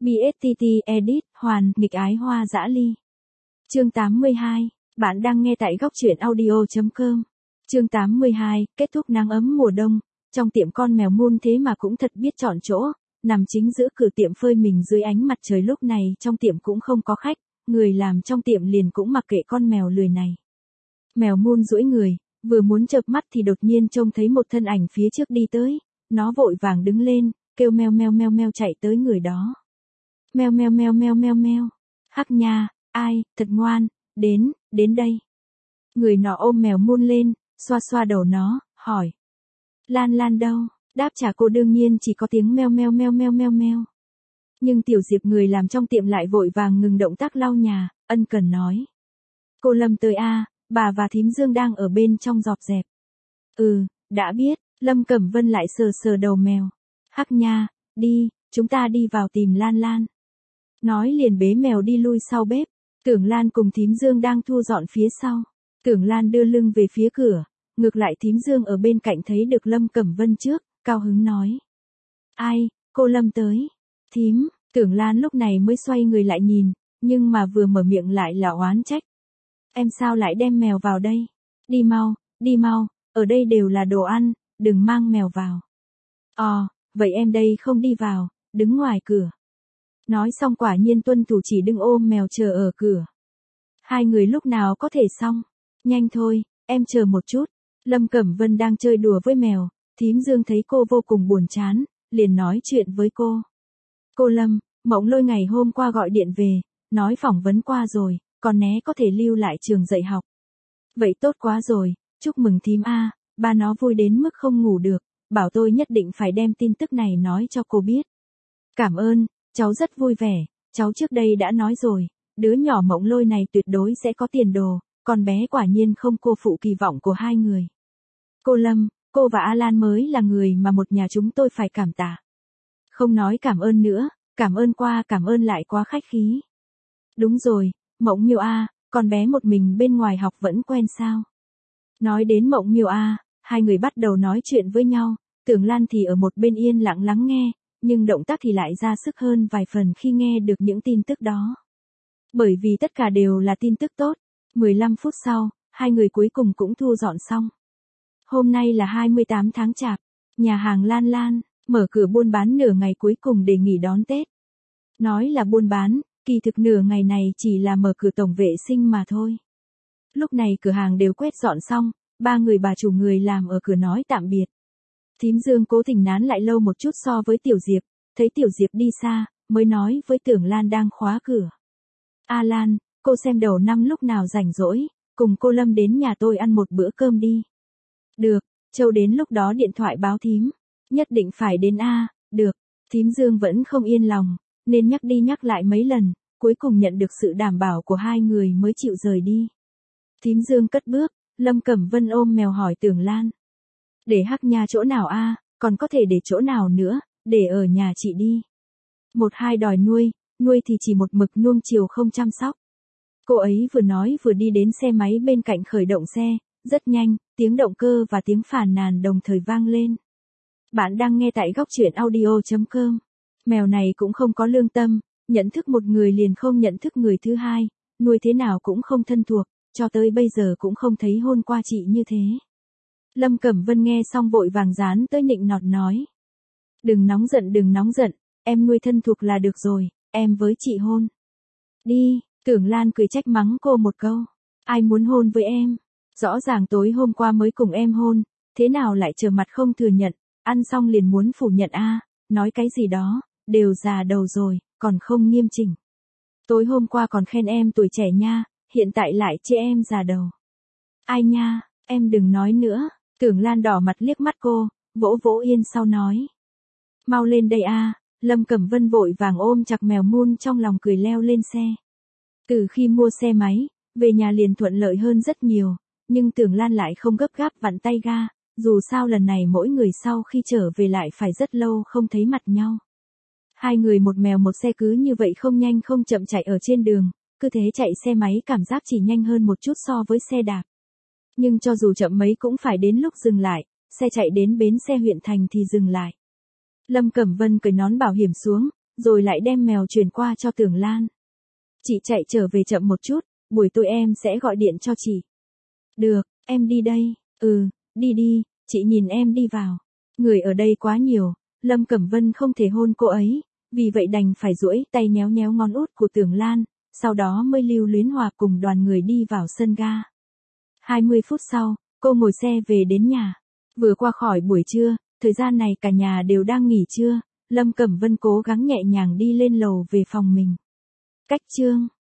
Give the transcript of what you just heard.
BSTT Edit, Hoàn, nghịch ái hoa dã ly. Chương 82, bạn đang nghe tại góc truyện audio.com. Chương 82, kết thúc nắng ấm mùa đông, trong tiệm con mèo Moon thế mà cũng thật biết chọn chỗ, nằm chính giữa cửa tiệm phơi mình dưới ánh mặt trời. Lúc này trong tiệm cũng không có khách, người làm trong tiệm liền cũng mặc kệ con mèo lười này. Mèo Moon duỗi người, vừa muốn chợp mắt thì đột nhiên trông thấy một thân ảnh phía trước đi tới, nó vội vàng đứng lên, kêu meo meo meo meo chạy tới người đó. Meo meo meo meo meo meo. Hắc nha, ai, thật ngoan, đến đây. Người nọ ôm mèo Moon lên, xoa xoa đầu nó, hỏi. Lan Lan đâu? Đáp trả cô đương nhiên chỉ có tiếng meo meo meo meo meo meo. Nhưng Tiểu Diệp người làm trong tiệm lại vội vàng ngừng động tác lau nhà, ân cần nói. Cô Lâm tới a, bà và thím Dương đang ở bên trong dọn dẹp. Ừ, đã biết, Lâm Cẩm Vân lại sờ sờ đầu mèo. Hắc nha, đi, chúng ta đi vào tìm Lan Lan. Nói liền bế mèo đi lui sau bếp. Tưởng Lan cùng thím Dương đang thu dọn phía sau. Tưởng Lan đưa lưng về phía cửa, ngược lại thím Dương ở bên cạnh thấy được Lâm Cẩm Vân trước, cao hứng nói. Ai, cô Lâm tới. Thím, Tưởng Lan lúc này mới xoay người lại nhìn, nhưng mà vừa mở miệng lại là oán trách. Em sao lại đem mèo vào đây? Đi mau, ở đây đều là đồ ăn, đừng mang mèo vào. Vậy em đây không đi vào, đứng ngoài cửa. Nói xong quả nhiên tuân thủ chỉ đừng ôm mèo chờ ở cửa. Hai người lúc nào có thể xong? Nhanh thôi, em chờ một chút. Lâm Cẩm Vân đang chơi đùa với mèo, thím Dương thấy cô vô cùng buồn chán, liền nói chuyện với cô. Cô Lâm, Mộng Lôi ngày hôm qua gọi điện về, nói phỏng vấn qua rồi, còn né có thể lưu lại trường dạy học. Vậy tốt quá rồi, chúc mừng thím a, ba nó vui đến mức không ngủ được, bảo tôi nhất định phải đem tin tức này nói cho cô biết. Cảm ơn, cháu rất vui vẻ, cháu trước đây đã nói rồi, đứa nhỏ Mộng Lôi này tuyệt đối sẽ có tiền đồ, con bé quả nhiên không cô phụ kỳ vọng của hai người. Cô Lâm, cô và Alan mới là người mà một nhà chúng tôi phải cảm tạ. Không nói cảm ơn nữa, cảm ơn qua cảm ơn lại quá khách khí. Đúng rồi, Mộng Miêu a, con bé một mình bên ngoài học vẫn quen sao? Nói đến Mộng Miêu a, hai người bắt đầu nói chuyện với nhau, Tưởng Lan thì ở một bên yên lặng lắng nghe, nhưng động tác thì lại ra sức hơn vài phần khi nghe được những tin tức đó. Bởi vì tất cả đều là tin tức tốt. 15 phút sau, hai người cuối cùng cũng thu dọn xong. Hôm nay là 28 tháng Chạp, nhà hàng Lan Lan mở cửa buôn bán nửa ngày cuối cùng để nghỉ đón Tết. Nói là buôn bán, kỳ thực nửa ngày này chỉ là mở cửa tổng vệ sinh mà thôi. Lúc này cửa hàng đều quét dọn xong, ba người bà chủ người làm ở cửa nói tạm biệt. Thím Dương cố tình nán lại lâu một chút so với Tiểu Diệp, thấy Tiểu Diệp đi xa, mới nói với Tưởng Lan đang khóa cửa. Lan, cô xem đầu năm lúc nào rảnh rỗi, cùng cô Lâm đến nhà tôi ăn một bữa cơm đi. Được, Châu đến lúc đó điện thoại báo thím. Nhất định phải đến được. Thím Dương vẫn không yên lòng, nên nhắc đi nhắc lại mấy lần, cuối cùng nhận được sự đảm bảo của hai người mới chịu rời đi. Thím Dương cất bước, Lâm Cẩm Vân ôm mèo hỏi Tưởng Lan. Để Hắc Nha chỗ nào còn có thể để chỗ nào nữa, để ở nhà chị đi. Một hai đòi nuôi thì chỉ một mực nuông chiều không chăm sóc. Cô ấy vừa nói vừa đi đến xe máy bên cạnh khởi động xe, rất nhanh, tiếng động cơ và tiếng phàn nàn đồng thời vang lên. Bạn đang nghe tại góc truyện audio.com. Mèo này cũng không có lương tâm, nhận thức một người liền không nhận thức người thứ hai, nuôi thế nào cũng không thân thuộc, cho tới bây giờ cũng không thấy hôn qua chị như thế. Lâm Cẩm Vân nghe xong vội vàng dán tới nịnh nọt nói. Đừng nóng giận, em nuôi thân thuộc là được rồi, em với chị hôn. Đi, Tưởng Lan cười trách mắng cô một câu. Ai muốn hôn với em? Rõ ràng tối hôm qua mới cùng em hôn, thế nào lại trở mặt không thừa nhận, ăn xong liền muốn phủ nhận nói cái gì đó, đều già đầu rồi, còn không nghiêm chỉnh. Tối hôm qua còn khen em tuổi trẻ nha, hiện tại lại chê em già đầu. Ai nha, em đừng nói nữa, Tưởng Lan đỏ mặt liếc mắt cô, vỗ vỗ yên sau nói. Mau lên đây Lâm Cẩm Vân vội vàng ôm chặt mèo Moon trong lòng cười leo lên xe. Từ khi mua xe máy, về nhà liền thuận lợi hơn rất nhiều, nhưng Tưởng Lan lại không gấp gáp vặn tay ga, dù sao lần này mỗi người sau khi trở về lại phải rất lâu không thấy mặt nhau. Hai người một mèo một xe cứ như vậy không nhanh không chậm chạy ở trên đường, cứ thế chạy xe máy cảm giác chỉ nhanh hơn một chút so với xe đạp. Nhưng cho dù chậm mấy cũng phải đến lúc dừng lại, xe chạy đến bến xe huyện thành thì dừng lại. Lâm Cẩm Vân cởi nón bảo hiểm xuống, rồi lại đem mèo chuyển qua cho Tưởng Lan. Chị chạy trở về chậm một chút, buổi tối em sẽ gọi điện cho chị. Được, em đi đây. Ừ, đi đi, chị nhìn em đi vào. Người ở đây quá nhiều, Lâm Cẩm Vân không thể hôn cô ấy, vì vậy đành phải duỗi tay nhéo nhéo ngón út của Tưởng Lan, sau đó mới Lưu Luyến Hòa cùng đoàn người đi vào sân ga. 20 phút sau, cô ngồi xe về đến nhà. Vừa qua khỏi buổi trưa, thời gian này cả nhà đều đang nghỉ trưa, Lâm Cẩm Vân cố gắng nhẹ nhàng đi lên lầu về phòng mình. Cách chương